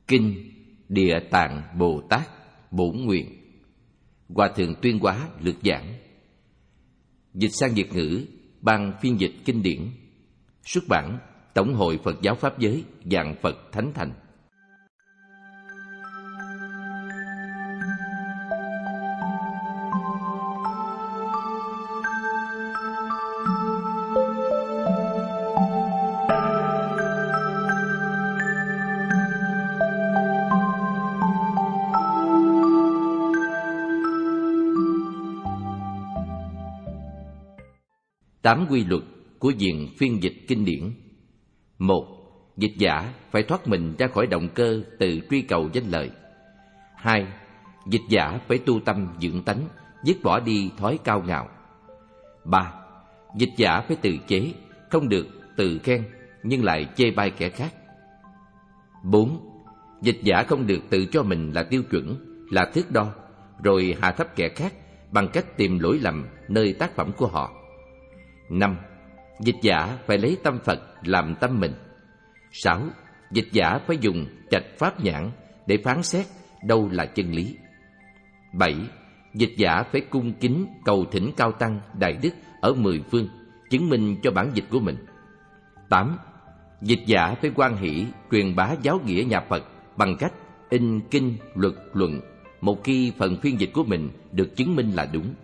Kinh Địa Tạng Bồ Tát Bổn Nguyện, Hòa thượng Tuyên Hóa lược giảng. Dịch sang Việt ngữ, Ban phiên dịch kinh điển. Xuất bản Tổng hội Phật giáo Pháp giới, Vạn Phật Thánh Thành. Tám quy luật của viện phiên dịch kinh điển. 1. Dịch giả phải thoát mình ra khỏi động cơ từ truy cầu danh lợi. 2. Dịch giả phải tu tâm dưỡng tánh, dứt bỏ đi thói cao ngạo. 3. Dịch giả phải tự chế, không được tự khen nhưng lại chê bai kẻ khác. 4. Dịch giả không được tự cho mình là tiêu chuẩn, là thước đo, rồi hạ thấp kẻ khác bằng cách tìm lỗi lầm nơi tác phẩm của họ. 5. Dịch giả phải lấy tâm Phật làm tâm mình. 6. Dịch giả phải dùng trạch pháp nhãn để phán xét đâu là chân lý. 7. Dịch giả phải cung kính cầu thỉnh cao tăng đại đức ở 10 phương, chứng minh cho bản dịch của mình. 8. Dịch giả phải hoan hỷ truyền bá giáo nghĩa nhà Phật bằng cách in kinh luật luận, một khi phần phiên dịch của mình được chứng minh là đúng.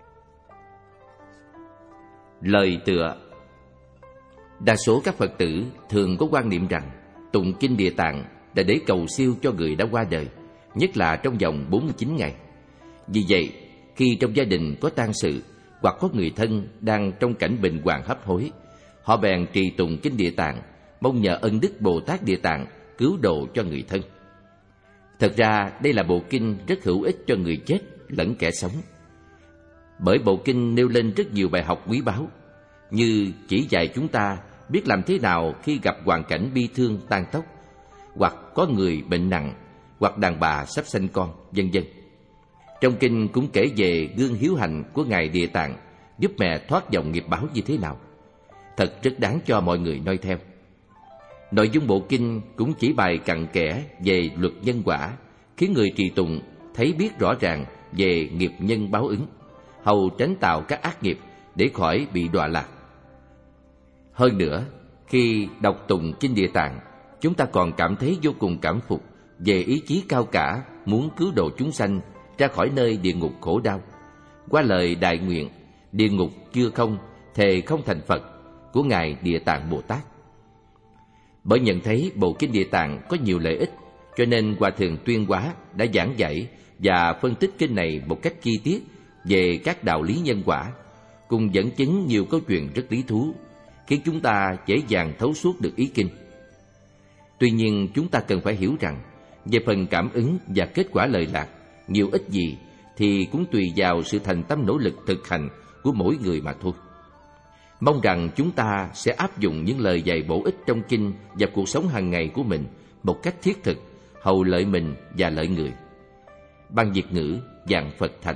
Lời tựa. Đa số các Phật tử thường có quan niệm rằng tụng kinh Địa Tạng là để cầu siêu cho người đã qua đời, nhất là trong vòng 49 ngày. Vì vậy, khi trong gia đình có tang sự hoặc có người thân đang trong cảnh bệnh hoạn hấp hối, họ bèn trì tụng kinh Địa Tạng, mong nhờ ân đức Bồ Tát Địa Tạng cứu độ cho người thân. Thật ra đây là bộ kinh rất hữu ích cho người chết lẫn kẻ sống. Bởi bộ kinh nêu lên rất nhiều bài học quý báu, như chỉ dạy chúng ta biết làm thế nào khi gặp hoàn cảnh bi thương tang tóc, hoặc có người bệnh nặng, hoặc đàn bà sắp sanh con, vân vân. Trong kinh cũng kể về gương hiếu hạnh của Ngài Địa Tạng giúp mẹ thoát dòng nghiệp báo như thế nào. Thật rất đáng cho mọi người noi theo. Nội dung bộ kinh cũng chỉ bày cặn kẽ về luật nhân quả, khiến người trì tụng thấy biết rõ ràng về nghiệp nhân báo ứng, hầu tránh tạo các ác nghiệp để khỏi bị đọa lạc. Hơn nữa, khi đọc tụng kinh Địa Tạng, chúng ta còn cảm thấy vô cùng cảm phục về ý chí cao cả muốn cứu độ chúng sanh ra khỏi nơi địa ngục khổ đau, qua lời đại nguyện địa ngục chưa không, thề không thành Phật của Ngài Địa Tạng Bồ Tát. Bởi nhận thấy bộ kinh Địa Tạng có nhiều lợi ích, cho nên Hòa thượng Tuyên Hóa đã giảng dạy và phân tích kinh này một cách chi tiết về các đạo lý nhân quả, cùng dẫn chứng nhiều câu chuyện rất lý thú, khiến chúng ta dễ dàng thấu suốt được ý kinh. Tuy nhiên, chúng ta cần phải hiểu rằng, về phần cảm ứng và kết quả lợi lạc, nhiều ít gì thì cũng tùy vào sự thành tâm nỗ lực thực hành của mỗi người mà thôi. Mong rằng chúng ta sẽ áp dụng những lời dạy bổ ích trong kinh vào cuộc sống hàng ngày của mình một cách thiết thực, hầu lợi mình và lợi người. Ban Việt ngữ, Vạn Phật Thành.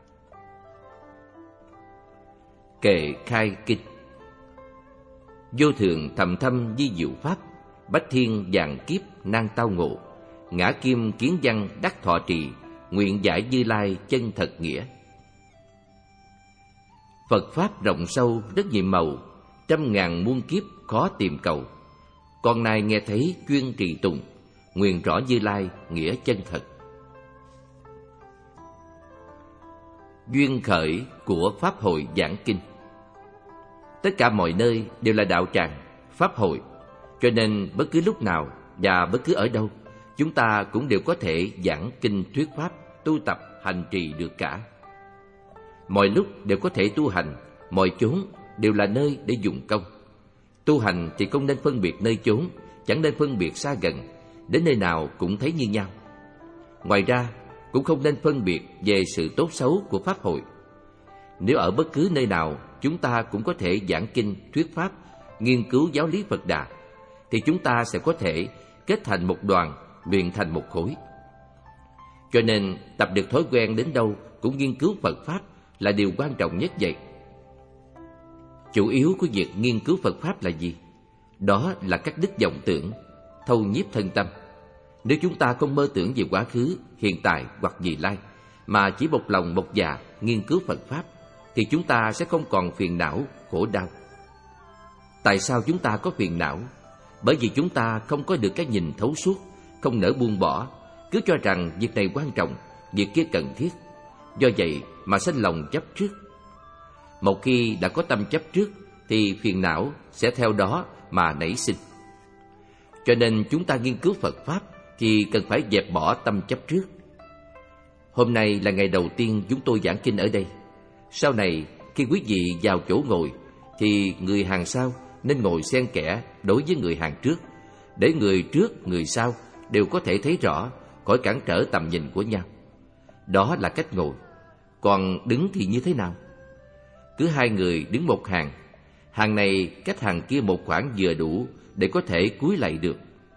Kệ khai kinh. Vô thượng thầm thâm di diệu pháp, bách thiên vạn kiếp nan tao ngộ, ngã kim kiến văn đắc thọ trì, nguyện giải Như Lai chân thật nghĩa. Phật pháp rộng sâu rất nhiệm màu, trăm ngàn muôn kiếp khó tìm cầu. Con nay nghe thấy chuyên trì tụng, nguyện rõ Như Lai nghĩa chân thật. Duyên khởi của Pháp hội giảng kinh. Tất cả mọi nơi đều là đạo tràng, pháp hội, cho nên bất cứ lúc nào và bất cứ ở đâu, chúng ta cũng đều có thể giảng kinh thuyết pháp, tu tập, hành trì được cả. Mọi lúc đều có thể tu hành, mọi chốn đều là nơi để dùng công. Tu hành thì không nên phân biệt nơi chốn, chẳng nên phân biệt xa gần, đến nơi nào cũng thấy như nhau. Ngoài ra, cũng không nên phân biệt về sự tốt xấu của pháp hội. Nếu ở bất cứ nơi nào chúng ta cũng có thể giảng kinh, thuyết pháp, nghiên cứu giáo lý Phật Đà, thì chúng ta sẽ có thể kết thành một đoàn, luyện thành một khối. Cho nên tập được thói quen đến đâu cũng nghiên cứu Phật pháp là điều quan trọng nhất vậy. Chủ yếu của việc nghiên cứu Phật pháp là gì? Đó là các đức vọng tưởng, thâu nhiếp thân tâm. Nếu chúng ta không mơ tưởng về quá khứ, hiện tại hoặc vị lai, mà chỉ một lòng một dạ nghiên cứu Phật Pháp, thì chúng ta sẽ không còn phiền não, khổ đau. Tại sao chúng ta có phiền não? Bởi vì chúng ta không có được cái nhìn thấu suốt, không nỡ buông bỏ, cứ cho rằng việc này quan trọng, việc kia cần thiết. Do vậy mà sanh lòng chấp trước. Một khi đã có tâm chấp trước, thì phiền não sẽ theo đó mà nảy sinh. Cho nên chúng ta nghiên cứu Phật Pháp thì cần phải dẹp bỏ tâm chấp trước. Hôm nay là ngày đầu tiên chúng tôi giảng kinh ở đây. Sau này, khi quý vị vào chỗ ngồi, thì người hàng sau nên ngồi xen kẽ đối với người hàng trước, để người trước, người sau đều có thể thấy rõ, khỏi cản trở tầm nhìn của nhau. Đó là cách ngồi. Còn đứng thì như thế nào? Cứ hai người đứng một hàng, hàng này cách hàng kia một khoảng vừa đủ để có thể cúi lạy được.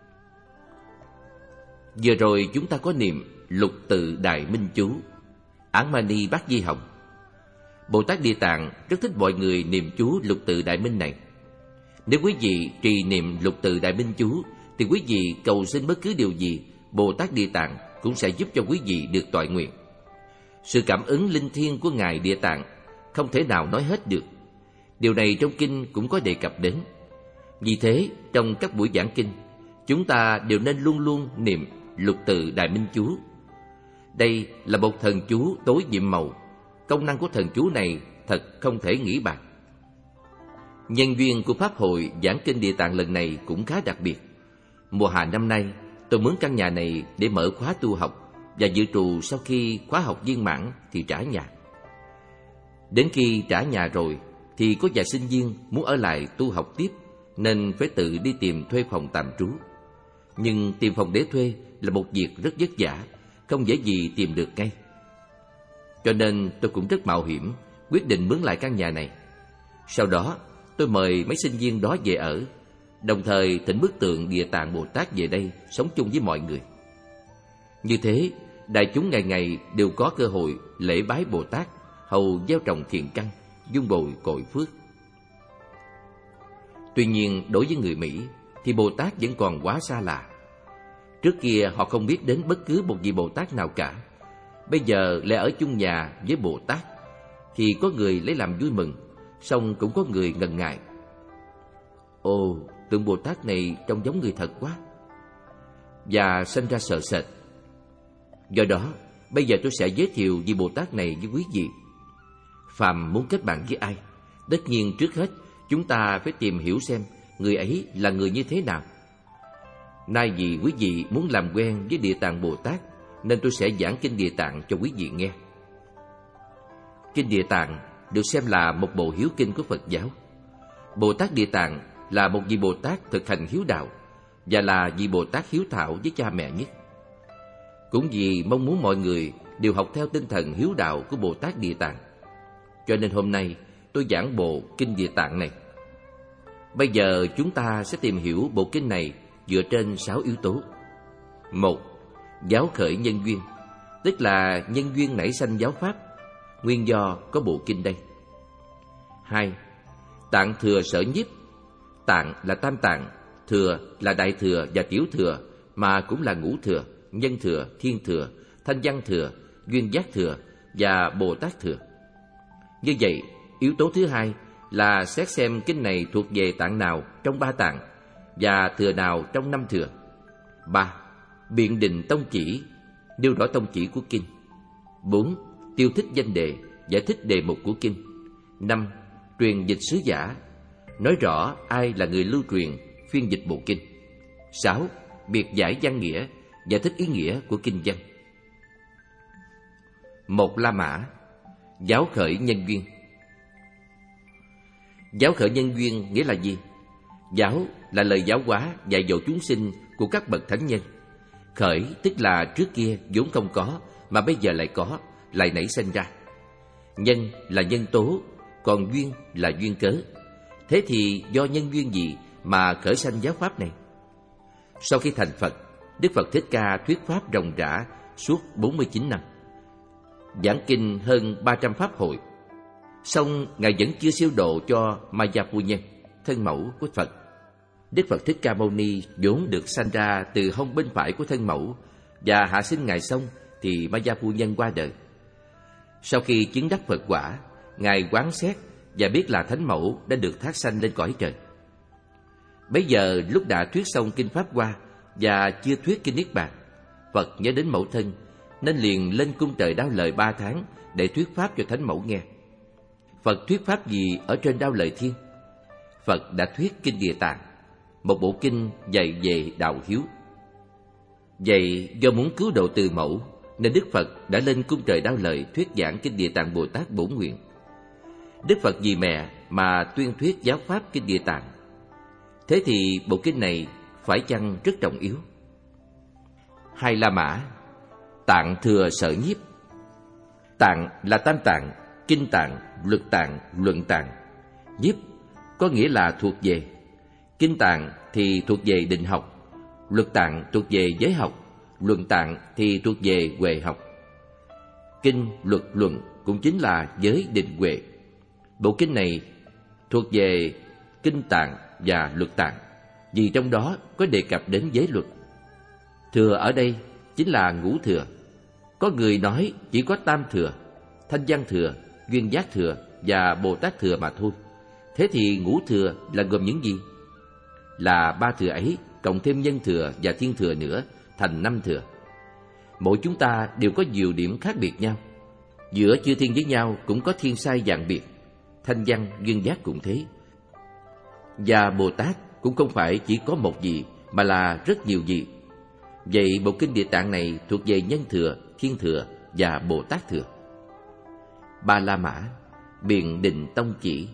Vừa rồi chúng ta có niệm Lục Tự Đại Minh Chú, Án Mani Bát Di Hồng. Bồ Tát Địa Tạng rất thích mọi người niệm chú Lục Tự Đại Minh này. Nếu quý vị trì niệm Lục Tự Đại Minh Chú, thì quý vị cầu xin bất cứ điều gì, Bồ Tát Địa Tạng cũng sẽ giúp cho quý vị được toại nguyện. Sự cảm ứng linh thiêng của Ngài Địa Tạng không thể nào nói hết được. Điều này trong kinh cũng có đề cập đến. Vì thế, trong các buổi giảng kinh, chúng ta đều nên luôn luôn niệm Lục Tự Đại Minh Chú. Đây là một thần chú tối nhiệm màu. Công năng của thần chú này thật không thể nghĩ bàn. Nhân duyên của Pháp hội giảng kinh Địa Tạng lần này cũng khá đặc biệt. Mùa hạ năm nay, tôi mướn căn nhà này để mở khóa tu học, và dự trù sau khi khóa học viên mãn thì trả nhà. Đến khi trả nhà rồi, thì có vài sinh viên muốn ở lại tu học tiếp, nên phải tự đi tìm thuê phòng tạm trú. Nhưng tìm phòng để thuê là một việc rất vất vả, không dễ gì tìm được ngay. Cho nên tôi cũng rất mạo hiểm, quyết định mướn lại căn nhà này. Sau đó, tôi mời mấy sinh viên đó về ở, đồng thời thỉnh bức tượng Địa Tạng Bồ Tát về đây sống chung với mọi người. Như thế, đại chúng ngày ngày đều có cơ hội lễ bái Bồ Tát, hầu gieo trồng thiện căn, dung bồi cội phước. Tuy nhiên, đối với người Mỹ thì Bồ Tát vẫn còn quá xa lạ. Trước kia họ không biết đến bất cứ một vị Bồ Tát nào cả. Bây giờ lại ở chung nhà với Bồ Tát, thì có người lấy làm vui mừng, song cũng có người ngần ngại. Ồ, tượng Bồ Tát này trông giống người thật quá, và sinh ra sợ sệt. Do đó, bây giờ tôi sẽ giới thiệu vị Bồ Tát này với quý vị. Phàm muốn kết bạn với ai, tất nhiên trước hết chúng ta phải tìm hiểu xem người ấy là người như thế nào. Nay vì quý vị muốn làm quen với Địa Tạng Bồ Tát, nên tôi sẽ giảng kinh Địa Tạng cho quý vị nghe. Kinh Địa Tạng được xem là một bộ hiếu kinh của Phật giáo. Bồ Tát Địa Tạng là một vị Bồ Tát thực hành hiếu đạo, và là vị Bồ Tát hiếu thảo với cha mẹ nhất. Cũng vì mong muốn mọi người đều học theo tinh thần hiếu đạo của Bồ Tát Địa Tạng, cho nên hôm nay tôi giảng bộ kinh Địa Tạng này. Bây giờ chúng ta sẽ tìm hiểu bộ kinh này dựa trên 6 yếu tố. 1. Giáo khởi nhân duyên, tức là nhân duyên nảy sanh giáo pháp, nguyên do có bộ kinh đây. 2. Tạng thừa sở nhiếp. Tạng là tam tạng, thừa là đại thừa và tiểu thừa, mà cũng là ngũ thừa, nhân thừa, thiên thừa, thanh văn thừa, duyên giác thừa và Bồ Tát thừa. Như vậy, yếu tố thứ hai là xét xem kinh này thuộc về tạng nào trong 3 tạng và thừa nào trong 5 thừa. 3. Biện định tông chỉ, nêu rõ tông chỉ của kinh. 4. Tiêu thích danh đề, giải thích đề mục của kinh. 5. Truyền dịch sứ giả, nói rõ ai là người lưu truyền, phiên dịch bộ kinh. 6. Biệt giải văn nghĩa, giải thích ý nghĩa của kinh văn. 1. La Mã. Giáo khởi nhân duyên. Giáo khởi nhân duyên nghĩa là gì? Giáo là lời giáo hóa dạy dỗ chúng sinh của các bậc thánh nhân. Khởi tức là trước kia vốn không có, mà bây giờ lại có, lại nảy sinh ra. Nhân là nhân tố, còn duyên là duyên cớ. Thế thì do nhân duyên gì mà khởi sanh giáo pháp này? Sau khi thành Phật, Đức Phật Thích Ca thuyết pháp ròng rã suốt 49 năm, giảng kinh hơn 300 pháp hội. Song Ngài vẫn chưa siêu độ cho Maya Phu Nhân, thân mẫu của Phật. Đức Phật Thích Ca Mâu Ni vốn được sanh ra từ hông bên phải của thân mẫu, và hạ sinh Ngài xong thì Ma Gia Phu Nhân qua đời. Sau khi chứng đắc Phật quả, Ngài quán xét và biết là Thánh Mẫu đã được thác sanh lên cõi trời. Bấy giờ lúc đã thuyết xong kinh Pháp Hoa và chưa thuyết kinh Niết Bàn, Phật nhớ đến mẫu thân nên liền lên cung trời Đao Lợi 3 tháng để thuyết pháp cho Thánh Mẫu nghe. Phật thuyết pháp gì ở trên Đao Lợi Thiên? Phật đã thuyết kinh Địa Tạng, một bộ kinh dạy về đạo hiếu. Vậy do muốn cứu độ từ mẫu nên Đức Phật đã lên cung trời Đao Lợi thuyết giảng kinh Địa Tạng Bồ Tát Bổn Nguyện. Đức Phật vì mẹ mà tuyên thuyết giáo pháp kinh Địa Tạng. Thế thì bộ kinh này phải chăng rất trọng yếu? Hai La Mã, Tạng Thừa Sở Nhiếp. Tạng là tam tạng, kinh tạng, luật tạng, luận tạng. Nhiếp có nghĩa là thuộc về. Kinh tạng thì thuộc về định học, luật tạng thuộc về giới học, luận tạng thì thuộc về huệ học. Kinh, luật, luận cũng chính là giới định huệ. Bộ kinh này thuộc về kinh tạng và luật tạng, vì trong đó có đề cập đến giới luật. Thừa ở đây chính là ngũ thừa. Có người nói chỉ có tam thừa, thanh văn thừa, duyên giác thừa và Bồ Tát thừa mà thôi. Thế thì ngũ thừa là gồm những gì? Là 3 thừa ấy cộng thêm nhân thừa và thiên thừa nữa thành 5 thừa. Mỗi chúng ta đều có nhiều điểm khác biệt nhau. Giữa chư thiên với nhau cũng có thiên sai dạng biệt. Thanh văn, duyên giác cũng thế. Và Bồ Tát cũng không phải chỉ có một vị mà là rất nhiều vị. Vậy bộ kinh Địa Tạng này thuộc về nhân thừa, thiên thừa và Bồ Tát thừa. Ba La Mã, biện định tông chỉ.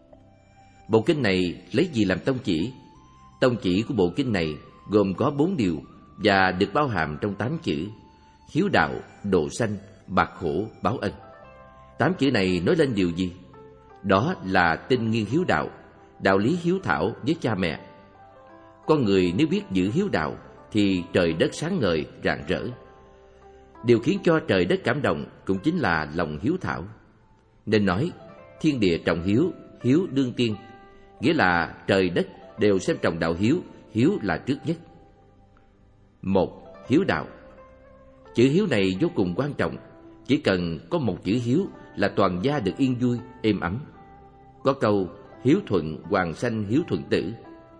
Bộ kinh này lấy gì làm tông chỉ? Tông chỉ của bộ kinh này gồm có 4 điều và được bao hàm trong 8 chữ: hiếu đạo, độ sanh, bạc khổ, báo ân. 8 chữ này nói lên điều gì? Đó là tinh nghiên hiếu đạo, đạo lý hiếu thảo với cha mẹ. Con người nếu biết giữ hiếu đạo thì trời đất sáng ngời, rạng rỡ. Điều khiến cho trời đất cảm động cũng chính là lòng hiếu thảo. Nên nói thiên địa trọng hiếu, hiếu đương tiên, nghĩa là trời đất đều xem trọng đạo hiếu, hiếu là trước nhất. 1. Hiếu đạo. Chữ hiếu này vô cùng quan trọng. Chỉ cần có một chữ hiếu là toàn gia được yên vui, êm ấm. Có câu hiếu thuận hoàng sanh hiếu thuận tử.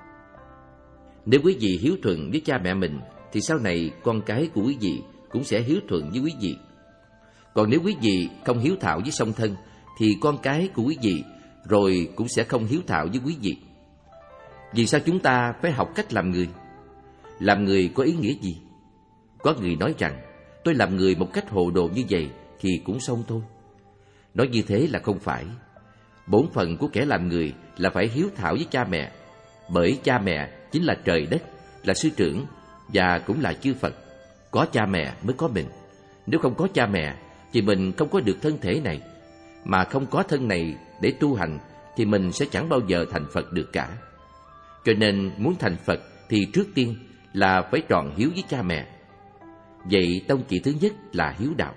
Nếu quý vị hiếu thuận với cha mẹ mình thì sau này con cái của quý vị cũng sẽ hiếu thuận với quý vị. Còn nếu quý vị không hiếu thảo với song thân thì con cái của quý vị rồi cũng sẽ không hiếu thảo với quý vị. Vì sao chúng ta phải học cách làm người? Làm người có ý nghĩa gì? Có người nói rằng tôi làm người một cách hồ đồ như vậy thì cũng xong thôi. Nói như thế là không phải. Bổn phận của kẻ làm người là phải hiếu thảo với cha mẹ, bởi cha mẹ chính là trời đất, là sư trưởng và cũng là chư Phật. Có cha mẹ mới có mình. Nếu không có cha mẹ thì mình không có được thân thể này, mà không có thân này để tu hành thì mình sẽ chẳng bao giờ thành Phật được cả. Cho nên muốn thành Phật thì trước tiên là phải tròn hiếu với cha mẹ. Vậy tông chỉ thứ nhất là hiếu đạo.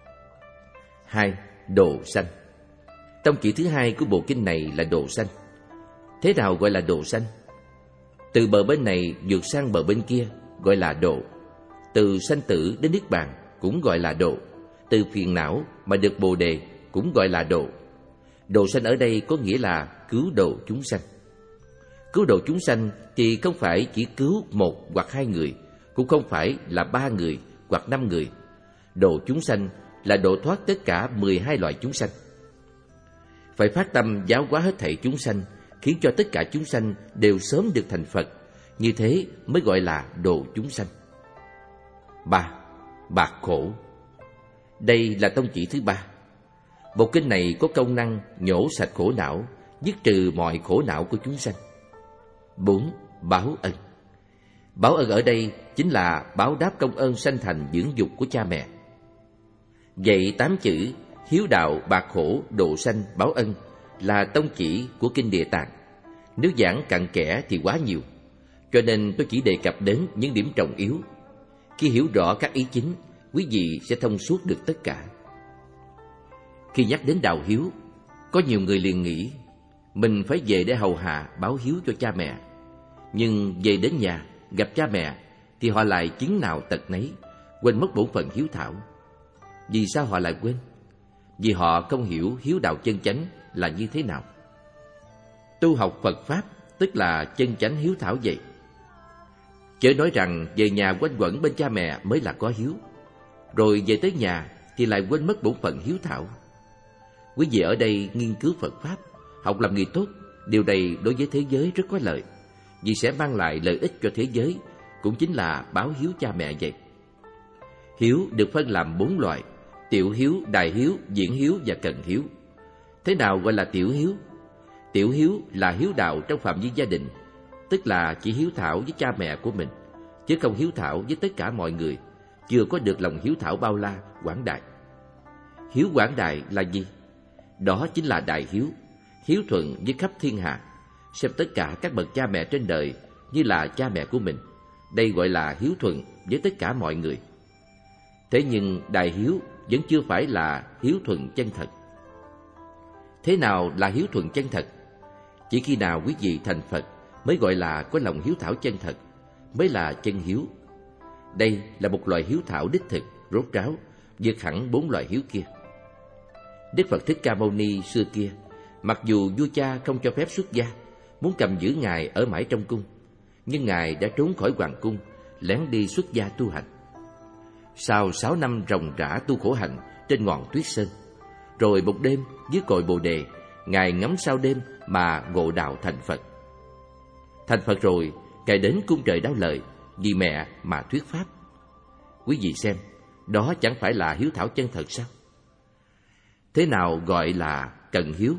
2. Độ sanh. Tông chỉ thứ hai của bộ kinh này là độ sanh. Thế nào gọi là độ sanh? Từ bờ bên này vượt sang bờ bên kia gọi là độ. Từ sanh tử đến niết bàn cũng gọi là độ. Từ phiền não mà được Bồ đề cũng gọi là độ. Độ sanh ở đây có nghĩa là cứu độ chúng sanh. Cứu độ chúng sanh thì không phải chỉ cứu 1 hoặc 2 người, cũng không phải là 3 người hoặc 5 người. Độ chúng sanh là độ thoát tất cả 12 loại chúng sanh. Phải phát tâm giáo hóa hết thảy chúng sanh, khiến cho tất cả chúng sanh đều sớm được thành Phật. Như thế mới gọi là độ chúng sanh. 3. Bạc khổ. Đây là tông chỉ thứ 3. Bộ kinh này có công năng nhổ sạch khổ não, dứt trừ mọi khổ não của chúng sanh. 4. Báo ân. Báo ân ở đây chính là báo đáp công ơn sanh thành dưỡng dục của cha mẹ. Vậy 8 chữ hiếu đạo, bạc khổ, độ sanh, báo ân là tông chỉ của kinh Địa Tạng. Nếu giảng cặn kẽ thì quá nhiều, cho nên tôi chỉ đề cập đến những điểm trọng yếu. Khi hiểu rõ các ý chính, quý vị sẽ thông suốt được tất cả. Khi nhắc đến đạo hiếu, có nhiều người liền nghĩ mình phải về để hầu hạ báo hiếu cho cha mẹ. Nhưng về đến nhà, gặp cha mẹ, thì họ lại chứng nào tật nấy, quên mất bổn phận hiếu thảo. Vì sao họ lại quên? Vì họ không hiểu hiếu đạo chân chánh là như thế nào. Tu học Phật Pháp tức là chân chánh hiếu thảo vậy. Chớ nói rằng về nhà quanh quẩn bên cha mẹ mới là có hiếu, rồi về tới nhà thì lại quên mất bổn phận hiếu thảo. Quý vị ở đây nghiên cứu Phật Pháp, học làm người tốt, điều này đối với thế giới rất có lợi, vì sẽ mang lại lợi ích cho thế giới, cũng chính là báo hiếu cha mẹ vậy. Hiếu được phân làm 4 loại: tiểu hiếu, đại hiếu, diễn hiếu và cận hiếu. Thế nào gọi là tiểu hiếu? Tiểu hiếu là hiếu đạo trong phạm vi gia đình, tức là chỉ hiếu thảo với cha mẹ của mình, chứ không hiếu thảo với tất cả mọi người, chưa có được lòng hiếu thảo bao la, quảng đại. Hiếu quảng đại là gì? Đó chính là đại hiếu, hiếu thuận với khắp thiên hạ, xem tất cả các bậc cha mẹ trên đời như là cha mẹ của mình. Đây gọi là hiếu thuận với tất cả mọi người. Thế nhưng đại hiếu vẫn chưa phải là hiếu thuận chân thật. Thế nào là hiếu thuận chân thật? Chỉ khi nào quý vị thành Phật mới gọi là có lòng hiếu thảo chân thật, mới là chân hiếu. Đây là một loại hiếu thảo đích thực, rốt ráo, vượt hẳn 4 loại hiếu kia. Đức Phật Thích Ca Mâu Ni xưa kia, mặc dù vua cha không cho phép xuất gia, muốn cầm giữ Ngài ở mãi trong cung, nhưng Ngài đã trốn khỏi hoàng cung, lén đi xuất gia tu hành. Sau 6 năm ròng rã tu khổ hạnh trên ngọn tuyết sơn, rồi một đêm dưới cội Bồ Đề, Ngài ngắm sao đêm mà ngộ đạo thành Phật. Thành Phật rồi, Ngài đến cung trời Đáo Lợi, vì mẹ mà thuyết pháp. Quý vị xem, đó chẳng phải là hiếu thảo chân thật sao? Thế nào gọi là cận hiếu?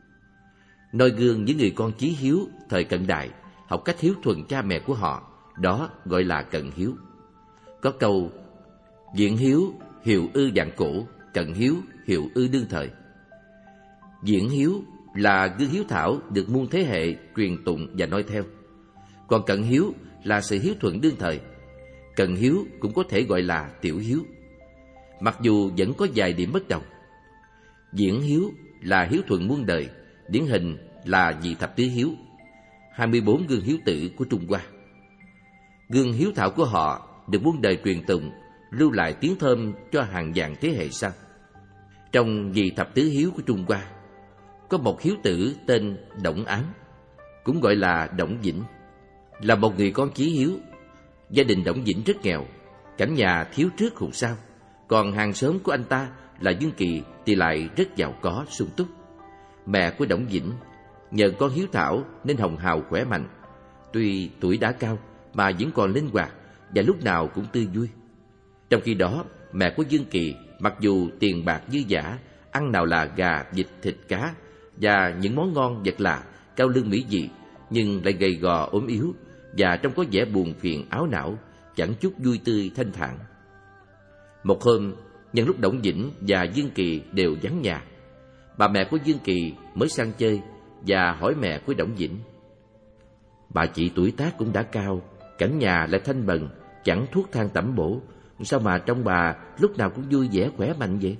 Noi gương những người con chí hiếu thời cận đại, học cách hiếu thuận cha mẹ của họ, đó gọi là cận hiếu. Có câu: diễn hiếu hiệu ư vạn cổ, cận hiếu hiệu ư đương thời. Diễn hiếu là gương hiếu thảo được muôn thế hệ truyền tụng và noi theo, còn cận hiếu là sự hiếu thuận đương thời. Cận hiếu cũng có thể gọi là tiểu hiếu, mặc dù vẫn có vài điểm bất đồng. Diễn hiếu là hiếu thuận muôn đời, điển hình là vị thập tứ hiếu, 24 gương hiếu tử của Trung Hoa. Gương hiếu thảo của họ được muôn đời truyền tụng, lưu lại tiếng thơm cho hàng vạn thế hệ sau. Trong vị thập tứ hiếu của Trung Hoa, có một hiếu tử tên Đổng Án, cũng gọi là Đổng Vĩnh, là một người con chí hiếu. Gia đình Đổng Vĩnh rất nghèo, cảnh nhà thiếu trước hụt sau, còn hàng xóm của anh ta là Dương Kỳ thì lại rất giàu có sung túc. Mẹ của Đổng Vĩnh nhờ con hiếu thảo nên hồng hào khỏe mạnh, tuy tuổi đã cao mà vẫn còn linh hoạt và lúc nào cũng tươi vui. Trong khi đó, mẹ của Dương Kỳ mặc dù tiền bạc dư dả, ăn nào là gà, vịt, thịt cá và những món ngon vật lạ, cao lương mỹ vị, nhưng lại gầy gò ốm yếu và trông có vẻ buồn phiền áo não, chẳng chút vui tươi thanh thản. Một hôm, nhân lúc Đổng Vĩnh và Dương Kỳ đều vắng nhà, bà mẹ của Dương Kỳ mới sang chơi và hỏi mẹ của Đổng Vĩnh: "Bà chị tuổi tác cũng đã cao, cảnh nhà lại thanh bần, chẳng thuốc thang tẩm bổ, sao mà trông bà lúc nào cũng vui vẻ khỏe mạnh vậy?"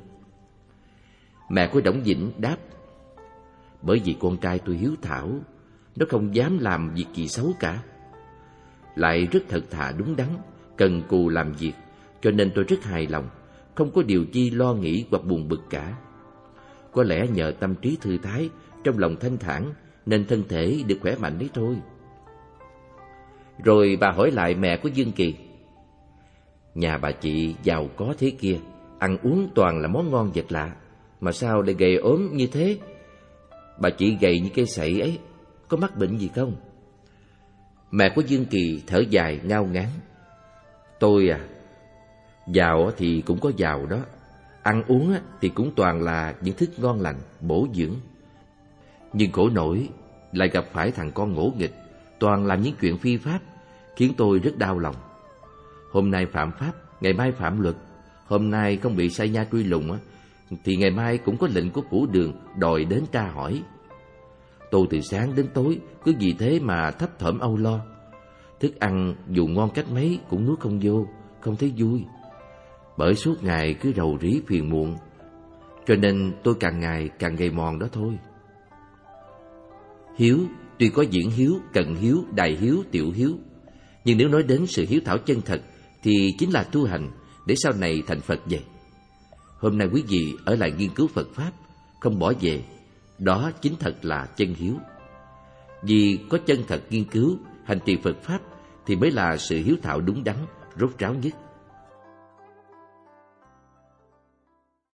Mẹ của Đổng Vĩnh đáp: "Bởi vì con trai tôi hiếu thảo, nó không dám làm việc gì xấu cả, lại rất thật thà đúng đắn, cần cù làm việc, cho nên tôi rất hài lòng, không có điều chi lo nghĩ hoặc buồn bực cả. Có lẽ nhờ tâm trí thư thái, trong lòng thanh thản, nên thân thể được khỏe mạnh đấy thôi." Rồi bà hỏi lại mẹ của Dương Kỳ: "Nhà bà chị giàu có thế kia, ăn uống toàn là món ngon vật lạ, mà sao lại gầy ốm như thế? Bà chị gầy như cây sậy ấy, có mắc bệnh gì không?" Mẹ của Dương Kỳ thở dài ngao ngán: "Tôi giàu thì cũng có giàu đó, ăn uống thì cũng toàn là những thức ngon lành, bổ dưỡng. Nhưng khổ nổi lại gặp phải thằng con ngỗ nghịch, toàn làm những chuyện phi pháp, khiến tôi rất đau lòng. Hôm nay phạm pháp, ngày mai phạm luật, hôm nay không bị sai nha truy lùng thì ngày mai cũng có lệnh của phủ đường đòi đến tra hỏi. Tôi từ sáng đến tối cứ vì thế mà thấp thỏm âu lo. Thức ăn dù ngon cách mấy cũng nuốt không vô, không thấy vui. Bởi suốt ngày cứ rầu rĩ phiền muộn, cho nên tôi càng ngày càng gầy mòn đó thôi." Hiếu Tuy có diễn hiếu, cận hiếu, đại hiếu, tiểu hiếu, nhưng nếu nói đến sự hiếu thảo chân thật thì chính là tu hành để sau này thành Phật vậy. Hôm nay quý vị ở lại nghiên cứu Phật Pháp, không bỏ về, đó chính thật là chân hiếu. Vì có chân thật nghiên cứu, hành trì Phật Pháp thì mới là sự hiếu thảo đúng đắn, rốt ráo nhất.